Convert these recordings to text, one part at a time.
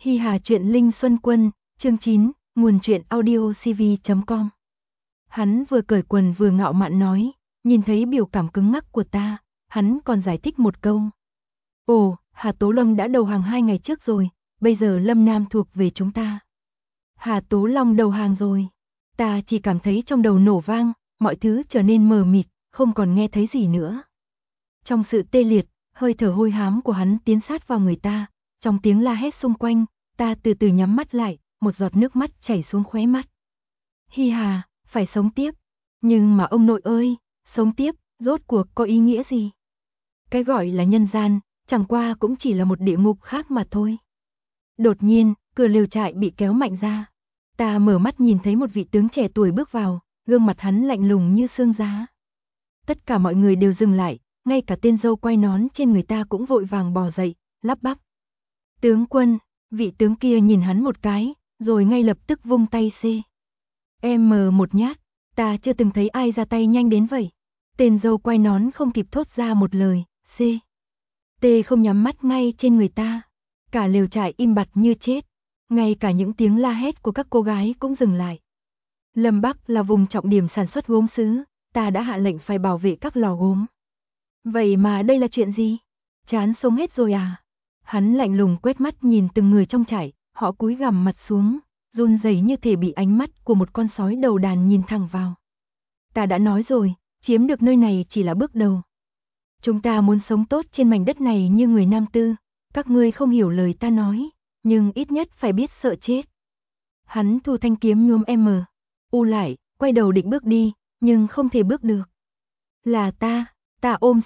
Hi Hà truyện Linh Xuân Quân, chương 9, nguồn truyện audio cv.com. Hắn vừa cởi quần vừa ngạo mạn nói, nhìn thấy biểu cảm cứng ngắc của ta, hắn còn giải thích một câu. Ồ, Hà Tố Long đã đầu hàng 2 ngày trước rồi, bây giờ Lâm Nam thuộc về chúng ta. Hà Tố Long đầu hàng rồi. Ta chỉ cảm thấy trong đầu nổ vang, mọi thứ trở nên mờ mịt, không còn nghe thấy gì nữa. Trong sự tê liệt, hơi thở hôi hám của hắn tiến sát vào người ta, trong tiếng la hét xung quanh, ta từ từ nhắm mắt lại, một giọt nước mắt chảy xuống khóe mắt. Hi Hà, phải sống tiếp. Nhưng mà ông nội ơi, sống tiếp, rốt cuộc có ý nghĩa gì? Cái gọi là nhân gian, chẳng qua cũng chỉ là một địa ngục khác mà thôi. Đột nhiên, cửa lều trại bị kéo mạnh ra. Ta mở mắt nhìn thấy một vị tướng trẻ tuổi bước vào, gương mặt hắn lạnh lùng như xương giá. Tất cả mọi người đều dừng lại, ngay cả tên dâu quay nón trên người ta cũng vội vàng bò dậy, lắp bắp. Tướng quân, vị tướng kia nhìn hắn một cái, rồi ngay lập tức vung tay một nhát, ta chưa từng thấy ai ra tay nhanh đến vậy. Tên dâu quay nón không kịp thốt ra một lời, T không nhắm mắt ngay trên người ta. Cả lều trại im bặt như chết, ngay cả những tiếng la hét của các cô gái cũng dừng lại. Lâm Bắc là vùng trọng điểm sản xuất gốm sứ, ta đã hạ lệnh phải bảo vệ các lò gốm. Vậy mà đây là chuyện gì? Chán sống hết rồi à? Hắn lạnh lùng quét mắt nhìn từng người trong trại, họ cúi gằm mặt xuống, run rẩy như thể bị ánh mắt của một con sói đầu đàn nhìn thẳng vào. Ta đã nói rồi, chiếm được nơi này chỉ là bước đầu. Chúng ta muốn sống tốt trên mảnh đất này như người Nam Tư, các ngươi không hiểu lời ta nói, nhưng ít nhất phải biết sợ chết. Hắn thu thanh kiếm nhuốm lại, quay đầu định bước đi, nhưng không thể bước được. Là ta ôm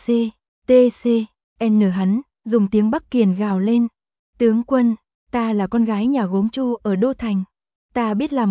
hắn, dùng tiếng Bắc Kiền gào lên. Tướng quân, ta là con gái nhà gốm Chu ở Đô Thành. Ta biết làm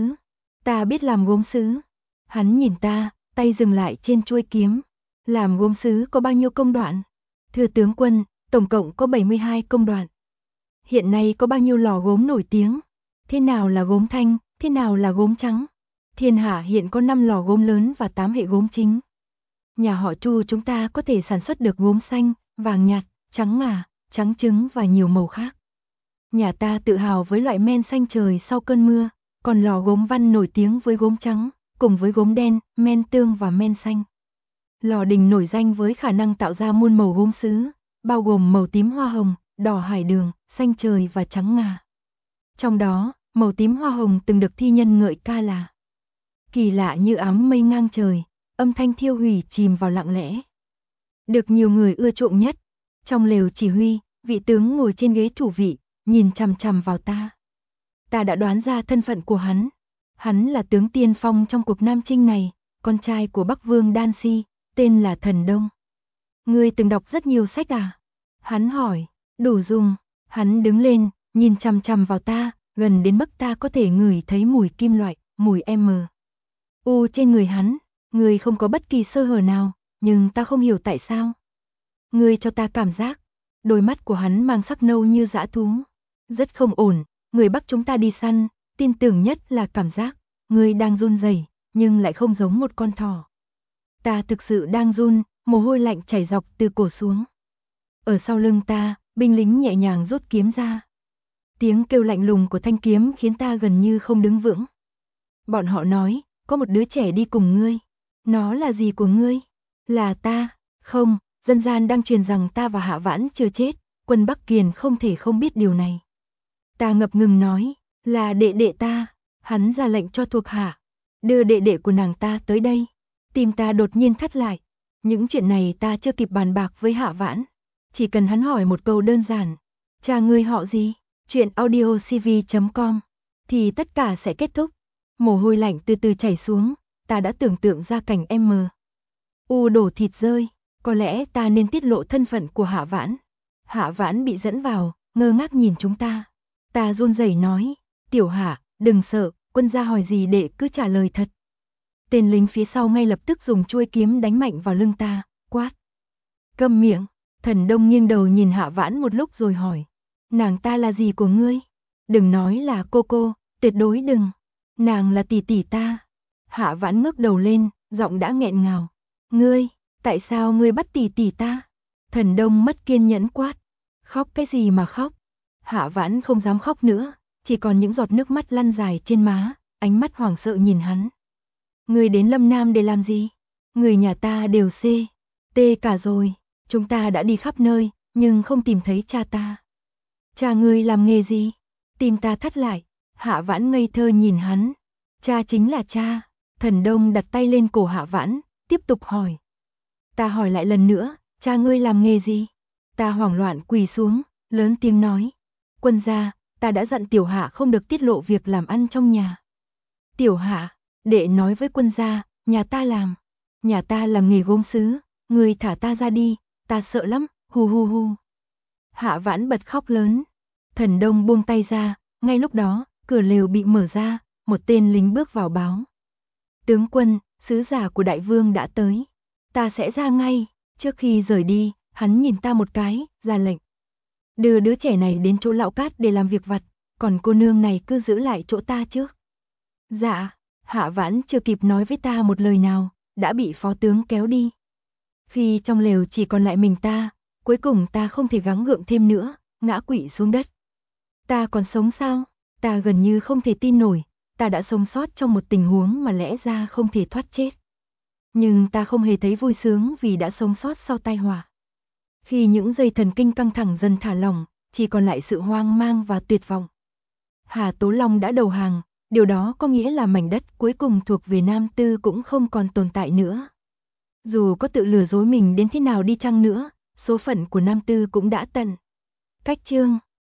gốm sứ. Hắn nhìn ta, tay dừng lại trên chuôi kiếm. Làm gốm sứ có bao nhiêu công đoạn? Thưa tướng quân, tổng cộng có 72 công đoạn. Hiện nay có bao nhiêu lò gốm nổi tiếng? Thế nào là gốm thanh, thế nào là gốm trắng? Thiên hạ hiện có 5 lò gốm lớn và 8 hệ gốm chính. Nhà họ Chu chúng ta có thể sản xuất được gốm xanh, vàng nhạt, trắng ngà, trắng trứng và nhiều màu khác. Nhà ta tự hào với loại men xanh trời sau cơn mưa, còn lò gốm Văn nổi tiếng với gốm trắng, cùng với gốm đen, men tương và men xanh. Lò Đình nổi danh với khả năng tạo ra muôn màu gốm sứ, bao gồm màu tím hoa hồng, đỏ hải đường, xanh trời và trắng ngà. Trong đó, màu tím hoa hồng từng được thi nhân ngợi ca là kỳ lạ như áng mây ngang trời, âm thanh thiêu hủy chìm vào lặng lẽ. Được nhiều người ưa chuộng nhất. Trong lều chỉ huy, vị tướng ngồi trên ghế chủ vị, nhìn chằm chằm vào ta. Ta đã đoán ra thân phận của hắn. Hắn là tướng tiên phong trong cuộc Nam Chinh này, con trai của Bắc Vương Đan Si, tên là Thần Đông. Ngươi từng đọc rất nhiều sách à? Hắn hỏi. Đủ dùng. Hắn đứng lên, nhìn chằm chằm vào ta, gần đến mức ta có thể ngửi thấy mùi kim loại, mùi trên người hắn. Ngươi không có bất kỳ sơ hở nào, nhưng ta không hiểu tại sao. Ngươi cho ta cảm giác, đôi mắt của hắn mang sắc nâu như dã thú. Rất không ổn, người Bắc chúng ta đi săn, tin tưởng nhất là cảm giác, ngươi đang run rẩy, nhưng lại không giống một con thỏ. Ta thực sự đang run, mồ hôi lạnh chảy dọc từ cổ xuống. Ở sau lưng ta, binh lính nhẹ nhàng rút kiếm ra. Tiếng kêu lạnh lùng của thanh kiếm khiến ta gần như không đứng vững. Bọn họ nói, có một đứa trẻ đi cùng ngươi. Nó là gì của ngươi? Là ta? Không, dân gian đang truyền rằng ta và Hạ Vãn chưa chết, quân Bắc Kiền không thể không biết điều này. Ta ngập ngừng nói, là đệ đệ ta. Hắn ra lệnh cho thuộc hạ, đưa đệ đệ của nàng ta tới đây. Tim ta đột nhiên thắt lại. Những chuyện này ta chưa kịp bàn bạc với Hạ Vãn. Chỉ cần hắn hỏi một câu đơn giản, cha ngươi họ gì? Chuyện audio cv.com thì tất cả sẽ kết thúc. Mồ hôi lạnh từ từ chảy xuống, ta đã tưởng tượng ra cảnh đổ thịt rơi. Có lẽ ta nên tiết lộ thân phận của Hạ Vãn. Hạ Vãn bị dẫn vào, ngơ ngác nhìn chúng ta. Ta run rẩy nói, Tiểu Hạ, đừng sợ, quân gia hỏi gì đệ cứ trả lời thật. Tên lính phía sau ngay lập tức dùng chuôi kiếm đánh mạnh vào lưng ta, quát. Câm miệng. Thần Đông nghiêng đầu nhìn Hạ Vãn một lúc rồi hỏi. Nàng ta là gì của ngươi? Đừng nói là cô, tuyệt đối đừng. Nàng là tỷ tỷ ta. Hạ Vãn ngước đầu lên, giọng đã nghẹn ngào. Ngươi, tại sao ngươi bắt tỷ tỷ ta? Thần Đông mất kiên nhẫn quát. Khóc cái gì mà khóc? Hạ Vãn không dám khóc nữa, chỉ còn những giọt nước mắt lăn dài trên má, ánh mắt hoảng sợ nhìn hắn. Người đến Lâm Nam để làm gì? Người nhà ta đều tê cả rồi, chúng ta đã đi khắp nơi, nhưng không tìm thấy cha ta. Cha ngươi làm nghề gì? Tim ta thắt lại. Hạ Vãn ngây thơ nhìn hắn. Cha chính là cha. Thần Đông đặt tay lên cổ Hạ Vãn, tiếp tục hỏi. Ta hỏi lại lần nữa, cha ngươi làm nghề gì? Ta hoảng loạn quỳ xuống, lớn tiếng nói. Quân gia, ta đã dặn Tiểu Hạ không được tiết lộ việc làm ăn trong nhà. Tiểu Hạ, đệ nói với quân gia, nhà ta làm nghề gốm sứ, ngươi thả ta ra đi, ta sợ lắm, hu hu hu. Hạ Vãn bật khóc lớn. Thần Đông buông tay ra, ngay lúc đó, cửa lều bị mở ra, một tên lính bước vào báo. Tướng quân, sứ giả của đại vương đã tới. Ta sẽ ra ngay. Trước khi rời đi, hắn nhìn ta một cái, ra lệnh. Đưa đứa trẻ này đến chỗ lão Cát để làm việc vặt, còn cô nương này cứ giữ lại chỗ ta trước. Dạ, Hạ Vãn chưa kịp nói với ta một lời nào, đã bị phó tướng kéo đi. Khi trong lều chỉ còn lại mình ta, cuối cùng ta không thể gắng gượng thêm nữa, ngã quỵ xuống đất. Ta còn sống sao? Ta gần như không thể tin nổi, ta đã sống sót trong một tình huống mà lẽ ra không thể thoát chết. Nhưng ta không hề thấy vui sướng vì đã sống sót sau tai họa. Khi những dây thần kinh căng thẳng dần thả lỏng, chỉ còn lại sự hoang mang và tuyệt vọng. Hà Tố Long đã đầu hàng, điều đó có nghĩa là mảnh đất cuối cùng thuộc về Nam Tư cũng không còn tồn tại nữa. Dù có tự lừa dối mình đến thế nào đi chăng nữa, số phận của Nam Tư cũng đã tận. Cách chương